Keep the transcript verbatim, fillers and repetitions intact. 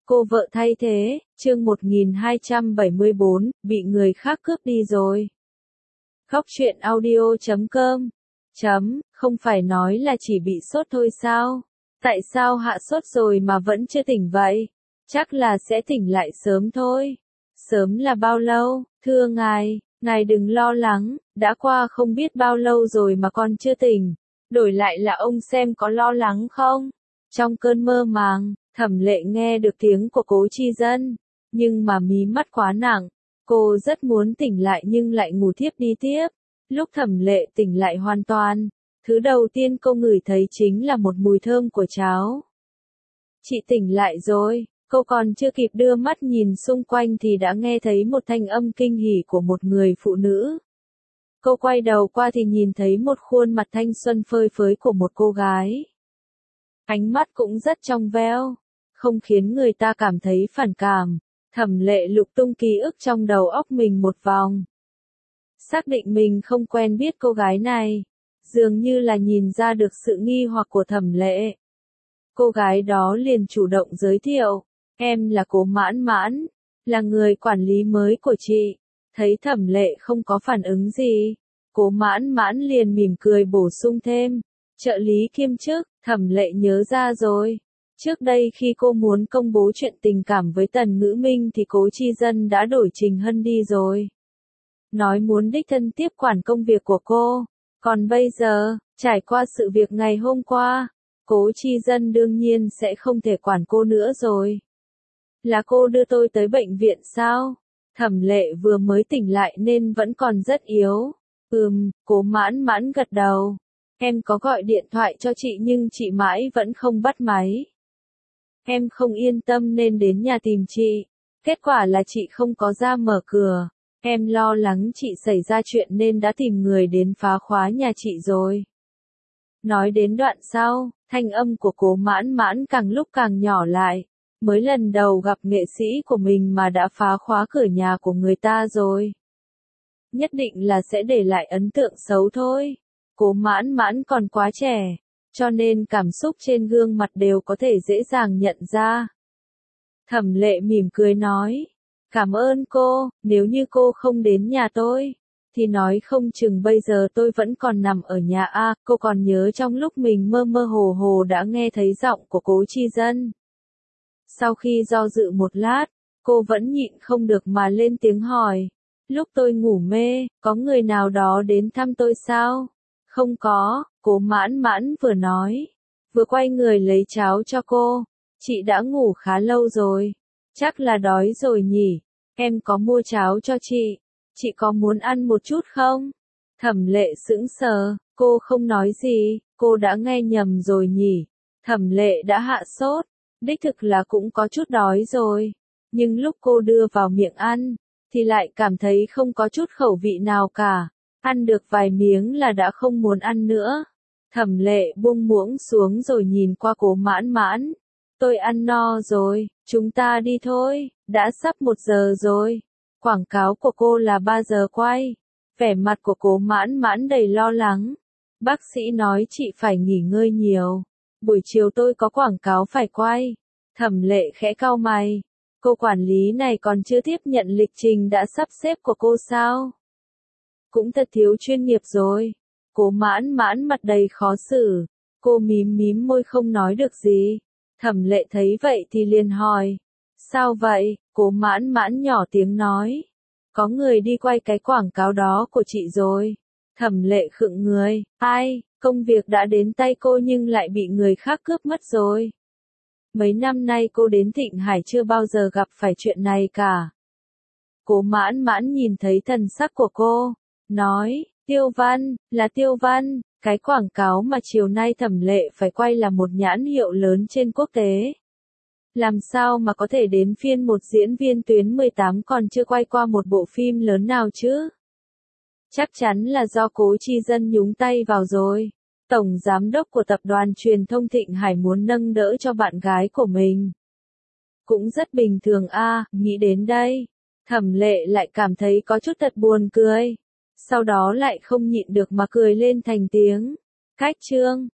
Cô vợ thay thế, chương một nghìn hai trăm bảy mươi bốn, bị người khác cướp đi rồi. Khóc chuyện audio chấm com. Chấm, không phải nói là chỉ bị sốt thôi sao? Tại sao hạ sốt rồi mà vẫn chưa tỉnh vậy? Chắc là sẽ tỉnh lại sớm thôi. Sớm là bao lâu? Thưa ngài, ngài đừng lo lắng, đã qua không biết bao lâu rồi mà con chưa tỉnh. Đổi lại là ông xem có lo lắng không? Trong cơn mơ màng, Thẩm Lệ nghe được tiếng của Cố Chi Dân, nhưng mà mí mắt quá nặng, cô rất muốn tỉnh lại nhưng lại ngủ thiếp đi tiếp. Lúc Thẩm Lệ tỉnh lại hoàn toàn, thứ đầu tiên cô ngửi thấy chính là một mùi thơm của cháo. Chị tỉnh lại rồi, cô còn chưa kịp đưa mắt nhìn xung quanh thì đã nghe thấy một thanh âm kinh hỉ của một người phụ nữ. Cô quay đầu qua thì nhìn thấy một khuôn mặt thanh xuân phơi phới của một cô gái. Ánh mắt cũng rất trong veo, không khiến người ta cảm thấy phản cảm. Thẩm Lệ lục tung ký ức trong đầu óc mình một vòng. Xác định mình không quen biết cô gái này, dường như là nhìn ra được sự nghi hoặc của Thẩm Lệ. Cô gái đó liền chủ động giới thiệu, em là Cố Mãn Mãn, là người quản lý mới của chị. Thấy Thẩm Lệ không có phản ứng gì, Cố Mãn Mãn liền mỉm cười bổ sung thêm, trợ lý kiêm chức. Thẩm Lệ nhớ ra rồi. Trước đây khi cô muốn công bố chuyện tình cảm với Tần Ngữ Minh thì Cố Chi Dân đã đổi Trình Hân đi rồi. Nói muốn đích thân tiếp quản công việc của cô. Còn bây giờ, trải qua sự việc ngày hôm qua, Cố Chi Dân đương nhiên sẽ không thể quản cô nữa rồi. Là cô đưa tôi tới bệnh viện sao? Thẩm Lệ vừa mới tỉnh lại nên vẫn còn rất yếu. Ừm, Cố Mãn Mãn gật đầu. Em có gọi điện thoại cho chị nhưng chị mãi vẫn không bắt máy. Em không yên tâm nên đến nhà tìm chị. Kết quả là chị không có ra mở cửa. Em lo lắng chị xảy ra chuyện nên đã tìm người đến phá khóa nhà chị rồi. Nói đến đoạn sau, thanh âm của Cố Mãn Mãn càng lúc càng nhỏ lại. Mới lần đầu gặp nghệ sĩ của mình mà đã phá khóa cửa nhà của người ta rồi. Nhất định là sẽ để lại ấn tượng xấu thôi. Cố Mãn Mãn còn quá trẻ, cho nên cảm xúc trên gương mặt đều có thể dễ dàng nhận ra. Thẩm Lệ mỉm cười nói, cảm ơn cô, nếu như cô không đến nhà tôi, thì nói không chừng bây giờ tôi vẫn còn nằm ở nhà a. Cô còn nhớ trong lúc mình mơ mơ hồ hồ đã nghe thấy giọng của Cố Chi Dân. Sau khi do dự một lát, cô vẫn nhịn không được mà lên tiếng hỏi, lúc tôi ngủ mê, có người nào đó đến thăm tôi sao? Không có, Cố Mãn Mãn vừa nói, vừa quay người lấy cháo cho cô. Chị đã ngủ khá lâu rồi, chắc là đói rồi nhỉ, em có mua cháo cho chị, chị có muốn ăn một chút không? Thẩm Lệ sững sờ, cô không nói gì, cô đã nghe nhầm rồi nhỉ. Thẩm Lệ đã hạ sốt, đích thực là cũng có chút đói rồi, nhưng lúc cô đưa vào miệng ăn, thì lại cảm thấy không có chút khẩu vị nào cả. Ăn được vài miếng là đã không muốn ăn nữa. Thẩm Lệ buông muỗng xuống rồi nhìn qua Cố Mãn Mãn. Tôi ăn no rồi, chúng ta đi thôi, đã sắp một giờ rồi. Quảng cáo của cô là ba giờ quay. Vẻ mặt của Cố Mãn Mãn đầy lo lắng. Bác sĩ nói chị phải nghỉ ngơi nhiều. Buổi chiều tôi có quảng cáo phải quay. Thẩm Lệ khẽ cau mày. Cô quản lý này còn chưa tiếp nhận lịch trình đã sắp xếp của cô sao? Cũng thật thiếu chuyên nghiệp rồi. Cố Mãn Mãn mặt đầy khó xử. Cô mím mím môi không nói được gì. Thẩm Lệ thấy vậy thì liền hỏi. Sao vậy? Cố Mãn Mãn nhỏ tiếng nói. Có người đi quay cái quảng cáo đó của chị rồi. Thẩm Lệ khựng người. Ai? Công việc đã đến tay cô nhưng lại bị người khác cướp mất rồi. Mấy năm nay cô đến Thịnh Hải chưa bao giờ gặp phải chuyện này cả. Cố Mãn Mãn nhìn thấy thần sắc của cô. Nói, Tiêu Văn, là Tiêu Văn, cái quảng cáo mà chiều nay Thẩm Lệ phải quay là một nhãn hiệu lớn trên quốc tế. Làm sao mà có thể đến phiên một diễn viên tuyến mười tám còn chưa quay qua một bộ phim lớn nào chứ? Chắc chắn là do Cố Chi Dân nhúng tay vào rồi. Tổng giám đốc của tập đoàn truyền thông Thịnh Hải muốn nâng đỡ cho bạn gái của mình. Cũng rất bình thường a, nghĩ đến đây. Thẩm Lệ lại cảm thấy có chút thật buồn cười. Sau đó lại không nhịn được mà cười lên thành tiếng. Cách chương.